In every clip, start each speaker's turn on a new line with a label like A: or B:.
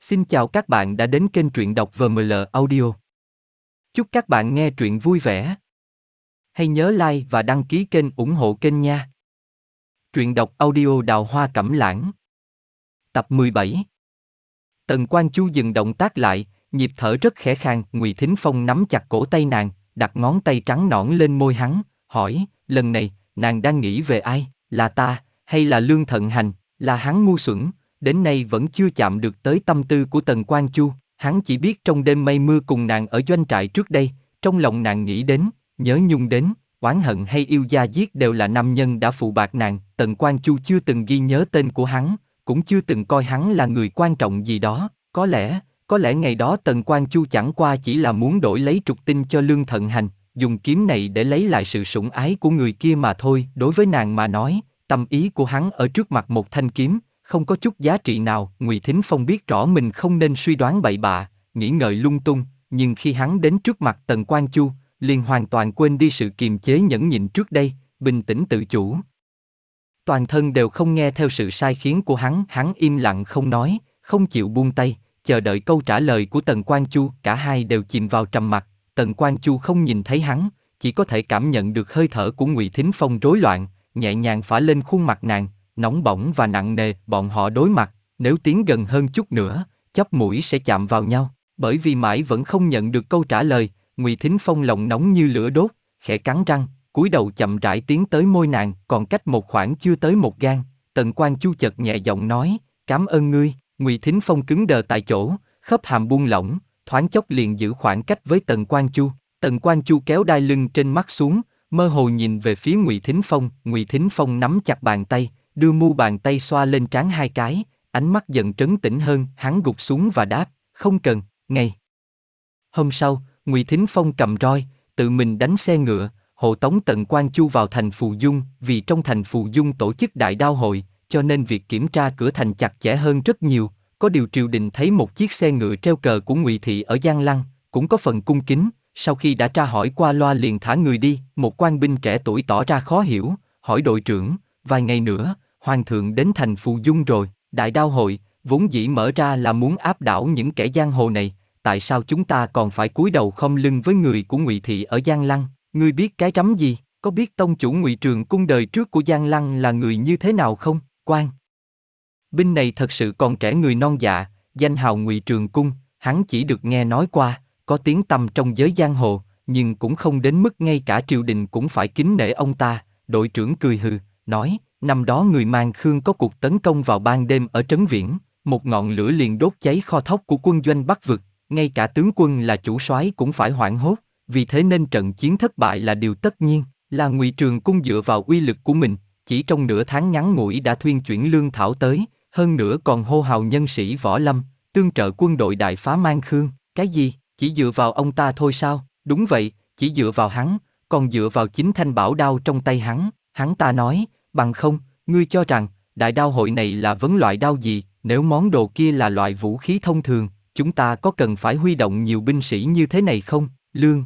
A: Xin chào các bạn đã đến kênh truyện đọc VML Audio. Chúc các bạn nghe truyện vui vẻ. Hãy nhớ like và đăng ký kênh ủng hộ kênh nha. Truyện đọc audio Đào Hoa Cẩm Lãng. Tập 17. Tần Quan Chu dừng động tác lại, nhịp thở rất khẽ khàng. Ngụy Thính Phong nắm chặt cổ tay nàng, đặt ngón tay trắng nõn lên môi hắn, hỏi, lần này, nàng đang nghĩ về ai, là ta, hay là Lương Thận Hành? Là hắn ngu xuẩn, đến nay vẫn chưa chạm được tới tâm tư của Tần Quan Chu. Hắn chỉ biết trong đêm mây mưa cùng nàng ở doanh trại trước đây, trong lòng nàng nghĩ đến, nhớ nhung đến, oán hận hay yêu da diết đều là nam nhân đã phụ bạc nàng. Tần Quan Chu chưa từng ghi nhớ tên của hắn, cũng chưa từng coi hắn là người quan trọng gì đó. Có lẽ ngày đó Tần Quan Chu chẳng qua chỉ là muốn đổi lấy trục tinh cho Lương Thận Hành, dùng kiếm này để lấy lại sự sủng ái của người kia mà thôi. Đối với nàng mà nói, tâm ý của hắn ở trước mặt một thanh kiếm, không có chút giá trị nào. Ngụy Thính Phong biết rõ mình không nên suy đoán bậy bạ, nghĩ ngợi lung tung, nhưng khi hắn đến trước mặt Tần Quan Chu, liền hoàn toàn quên đi sự kiềm chế nhẫn nhịn trước đây, bình tĩnh tự chủ. Toàn thân đều không nghe theo sự sai khiến của hắn im lặng không nói, không chịu buông tay, chờ đợi câu trả lời của Tần Quan Chu. Cả hai đều chìm vào trầm mặc. Tần Quan Chu không nhìn thấy hắn, chỉ có thể cảm nhận được hơi thở của Ngụy Thính Phong rối loạn, nhẹ nhàng phả lên khuôn mặt nàng, nóng bỏng và nặng nề. Bọn họ đối mặt, nếu tiến gần hơn chút nữa, chóp mũi sẽ chạm vào nhau. Bởi vì mãi vẫn không nhận được câu trả lời, Ngụy Thính Phong lòng nóng như lửa đốt, khẽ cắn răng, cúi đầu chậm rãi tiến tới môi nàng, còn cách một khoảng chưa tới một gang. Tần Quan Chu chợt nhẹ giọng nói, cảm ơn ngươi. Ngụy Thính Phong cứng đờ tại chỗ, khớp hàm buông lỏng, thoáng chốc liền giữ khoảng cách với Tần Quan Chu. Tần Quan Chu kéo đai lưng trên mắt xuống, mơ hồ nhìn về phía Ngụy Thính Phong. Ngụy Thính Phong nắm chặt bàn tay, đưa mu bàn tay xoa lên trán hai cái, ánh mắt dần trấn tĩnh hơn. Hắn gục xuống và đáp, không cần. Ngày hôm sau, Ngụy Thính Phong cầm roi, tự mình đánh xe ngựa, hộ tống Tần Quan Chu vào thành Phù Dung. Vì trong thành Phù Dung tổ chức đại đao hội, cho nên việc kiểm tra cửa thành chặt chẽ hơn rất nhiều. Có điều triều đình thấy một chiếc xe ngựa treo cờ của Ngụy thị ở Giang Lăng, cũng có phần cung kính. Sau khi đã tra hỏi qua loa liền thả người đi. Một quan binh trẻ tuổi tỏ ra khó hiểu, hỏi đội trưởng, vài ngày nữa, hoàng thượng đến thành Phù Dung rồi. Đại đao hội vốn dĩ mở ra là muốn áp đảo những kẻ giang hồ này, tại sao chúng ta còn phải cúi đầu khom lưng với người của Ngụy thị ở Giang Lăng? Ngươi biết cái rắm gì? Có biết tông chủ Ngụy Trường Cung đời trước của Giang Lăng là người như thế nào không? Quan binh này thật sự còn trẻ người non dạ, danh hào Ngụy Trường Cung, hắn chỉ được nghe nói qua, có tiếng tăm trong giới giang hồ, nhưng cũng không đến mức ngay cả triều đình cũng phải kính nể ông ta. Đội trưởng cười hừ, nói, năm đó người Mang Khương có cuộc tấn công vào ban đêm ở Trấn Viễn, một ngọn lửa liền đốt cháy kho thóc của quân doanh Bắc Vực, ngay cả tướng quân là chủ soái cũng phải hoảng hốt, vì thế nên trận chiến thất bại là điều tất nhiên. Là Ngụy Trường Cung dựa vào uy lực của mình, chỉ trong nửa tháng ngắn ngủi đã thuyên chuyển lương thảo tới, hơn nữa còn hô hào nhân sĩ võ lâm, tương trợ quân đội đại phá Mang Khương. Cái gì? Chỉ dựa vào ông ta thôi sao? Đúng vậy, chỉ dựa vào hắn, còn dựa vào chính thanh bảo đao trong tay hắn. Hắn ta nói, bằng không, ngươi cho rằng, đại đao hội này là vấn loại đao gì? Nếu món đồ kia là loại vũ khí thông thường, chúng ta có cần phải huy động nhiều binh sĩ như thế này không? Lương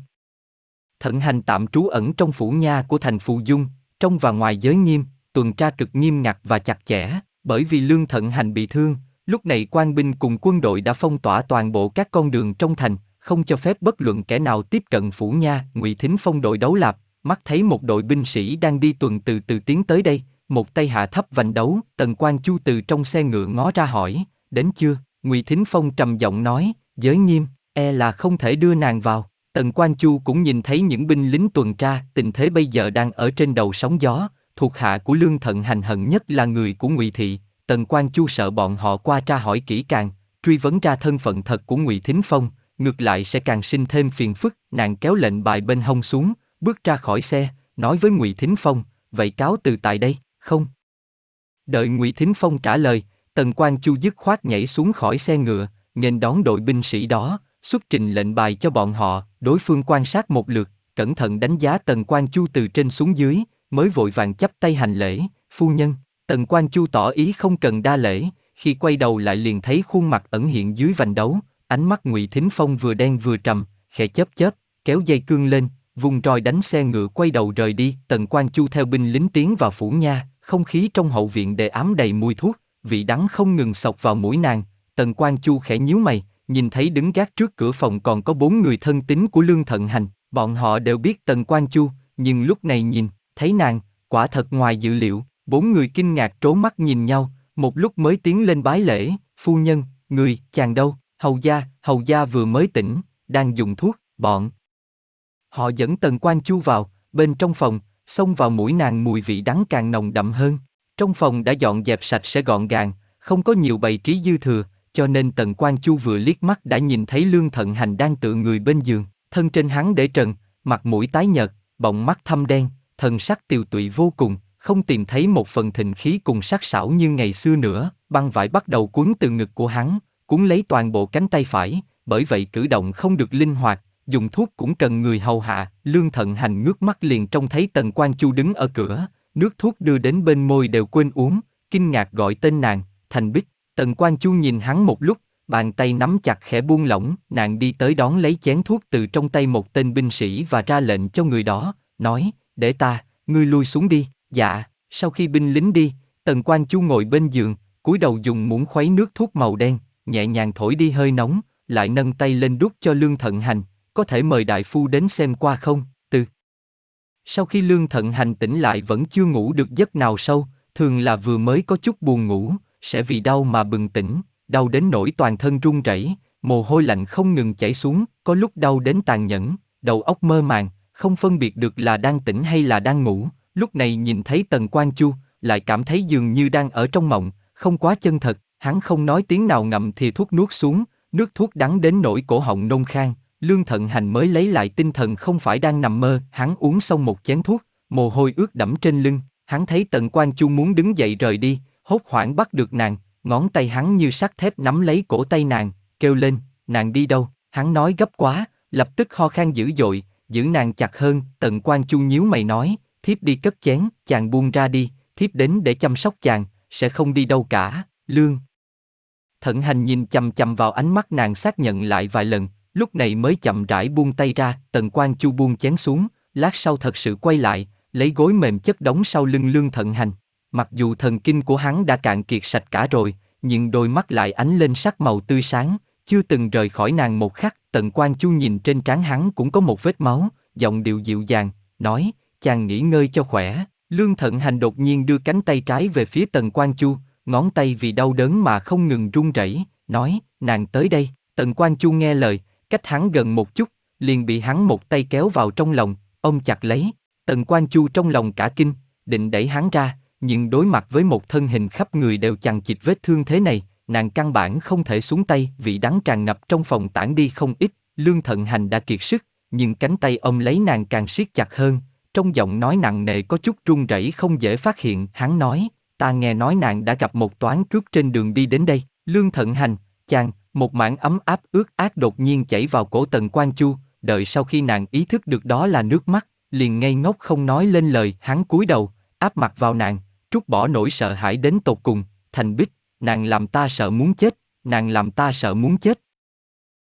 A: Thận Hành tạm trú ẩn trong phủ nha của thành Phù Dung, trong và ngoài giới nghiêm, tuần tra cực nghiêm ngặt và chặt chẽ. Bởi vì Lương Thận Hành bị thương, lúc này quan binh cùng quân đội đã phong tỏa toàn bộ các con đường trong thành, không cho phép bất luận kẻ nào tiếp cận phủ nha. Ngụy Thính Phong đội đấu lạp, mắt thấy một đội binh sĩ đang đi tuần từ từ tiến tới đây, một tay hạ thấp vành đấu. Tần Quan Chu từ trong xe ngựa ngó ra hỏi, đến chưa? Ngụy Thính Phong trầm giọng nói, giới nghiêm, là không thể đưa nàng vào. Tần Quan Chu cũng nhìn thấy những binh lính tuần tra, tình thế bây giờ đang ở trên đầu sóng gió. Thuộc hạ của Lương Thận Hành hận nhất là người của Ngụy thị. Tần Quan Chu sợ bọn họ qua tra hỏi kỹ càng, truy vấn ra thân phận thật của Ngụy Thính Phong, ngược lại sẽ càng sinh thêm phiền phức. Nàng kéo lệnh bài bên hông xuống, bước ra khỏi xe, nói với Ngụy Thính Phong, vậy cáo từ tại đây, không? Đợi Ngụy Thính Phong trả lời, Tần Quan Chu dứt khoát nhảy xuống khỏi xe ngựa, nghênh đón đội binh sĩ đó, xuất trình lệnh bài cho bọn họ. Đối phương quan sát một lượt, cẩn thận đánh giá Tần Quan Chu từ trên xuống dưới, mới vội vàng chắp tay hành lễ, phu nhân. Tần Quan Chu tỏ ý không cần đa lễ, khi quay đầu lại liền thấy khuôn mặt ẩn hiện dưới vành đấu. Ánh mắt Ngụy Thính Phong vừa đen vừa trầm, khẽ chớp chớp, kéo dây cương lên, vung roi đánh xe ngựa quay đầu rời đi. Tần Quan Chu theo binh lính tiến vào phủ nha, không khí trong hậu viện đề ám đầy mùi thuốc, vị đắng không ngừng xộc vào mũi nàng. Tần Quang Chu khẽ nhíu mày, nhìn thấy đứng gác trước cửa phòng còn có 4 người thân tín của Lương Thận Hành. Bọn họ đều biết Tần Quang Chu, nhưng lúc này nhìn, thấy nàng, quả thật ngoài dự liệu. 4 người kinh ngạc trố mắt nhìn nhau, một lúc mới tiến lên bái lễ. Phu nhân, người, chàng đâu? Hầu gia vừa mới tỉnh, đang dùng thuốc. Bọn họ dẫn Tần Quang Chu vào, bên trong phòng, xông vào mũi nàng mùi vị đắng càng nồng đậm hơn. Trong phòng đã dọn dẹp sạch sẽ gọn gàng, không có nhiều bày trí dư thừa, cho nên Tần Quang Chu vừa liếc mắt đã nhìn thấy Lương Thận Hành đang tựa người bên giường, thân trên hắn để trần, mặt mũi tái nhợt, bọng mắt thâm đen, thần sắc tiều tụy vô cùng, không tìm thấy một phần thịnh khí cùng sắc sảo như ngày xưa nữa. Băng vải bắt đầu quấn từ ngực của hắn, cuốn lấy toàn bộ cánh tay phải, bởi vậy cử động không được linh hoạt, dùng thuốc cũng cần người hầu hạ. Lương Thận Hành ngước mắt liền trông thấy Tần Quang Chu đứng ở cửa, nước thuốc đưa đến bên môi đều quên uống, kinh ngạc gọi tên nàng, Thành Bích. Tần Quang Chu nhìn hắn một lúc, bàn tay nắm chặt khẽ buông lỏng, nàng đi tới đón lấy chén thuốc từ trong tay một tên binh sĩ và ra lệnh cho người đó, nói, để ta, ngươi lui xuống đi. Dạ. Sau khi binh lính đi, Tần Quang Chu ngồi bên giường, cúi đầu dùng muỗng khuấy nước thuốc màu đen, nhẹ nhàng thổi đi hơi nóng, lại nâng tay lên đút cho Lương Thận Hành, có thể mời đại phu đến xem qua không? Sau khi Lương Thận Hành tỉnh lại vẫn chưa ngủ được giấc nào sâu, thường là vừa mới có chút buồn ngủ, sẽ vì đau mà bừng tỉnh, đau đến nỗi toàn thân run rẩy, mồ hôi lạnh không ngừng chảy xuống, có lúc đau đến tàn nhẫn, đầu óc mơ màng, không phân biệt được là đang tỉnh hay là đang ngủ. Lúc này nhìn thấy Tần Quang Chu, lại cảm thấy dường như đang ở trong mộng, không quá chân thật. Hắn không nói tiếng nào ngậm thìa thuốc nuốt xuống, nước thuốc đắng đến nỗi cổ họng nôn khan. Lương Thận Hành mới lấy lại tinh thần, không phải đang nằm mơ. Hắn uống xong một chén thuốc, mồ hôi ướt đẫm trên lưng. Hắn thấy Tần Quang Chu muốn đứng dậy rời đi, hốt hoảng bắt được nàng, ngón tay hắn như sắt thép nắm lấy cổ tay nàng, kêu lên, nàng đi đâu? Hắn nói gấp quá, lập tức ho khan dữ dội, giữ nàng chặt hơn. Tần Quang Chu nhíu mày nói, thiếp đi cất chén, chàng buông ra đi, thiếp đến để chăm sóc chàng, sẽ không đi đâu cả. Lương Thận Hành nhìn chằm chằm vào ánh mắt nàng, xác nhận lại vài lần, lúc này mới chậm rãi buông tay ra. Tần Quang Chu buông chén xuống, lát sau thật sự quay lại, lấy gối mềm chất đóng sau lưng Lương Thận Hành. Mặc dù thần kinh của hắn đã cạn kiệt sạch cả rồi, nhưng đôi mắt lại ánh lên sắc màu tươi sáng, chưa từng rời khỏi nàng một khắc. Tần Quang Chu nhìn trên trán hắn cũng có một vết máu, giọng điệu dịu dàng, nói, chàng nghỉ ngơi cho khỏe. Lương Thận Hành đột nhiên đưa cánh tay trái về phía Tần Quang Chu, ngón tay vì đau đớn mà không ngừng run rẩy, nói, nàng tới đây. Tần Quang Chu nghe lời, cách hắn gần một chút, liền bị hắn một tay kéo vào trong lòng, ôm chặt lấy. Tần Quang Chu trong lòng cả kinh, định đẩy hắn ra, nhưng đối mặt với một thân hình khắp người đều chằng chịt vết thương thế này, nàng căn bản không thể xuống tay. Vị đắng tràn ngập trong phòng tản đi không ít. Lương Thận Hành đã kiệt sức, nhưng cánh tay ôm lấy nàng càng siết chặt hơn, trong giọng nói nặng nề có chút run rẩy không dễ phát hiện. Hắn nói, ta nghe nói nàng đã gặp một toán cướp trên đường đi đến đây. Lương Thận Hành, chàng. Một mảng ấm áp ướt át đột nhiên chảy vào cổ Tần Quang Chu, đợi sau khi nàng ý thức được đó là nước mắt, liền ngây ngốc không nói lên lời. Hắn cúi đầu, áp mặt vào nàng, trút bỏ nỗi sợ hãi đến tột cùng, Thành Bích, nàng làm ta sợ muốn chết, nàng làm ta sợ muốn chết.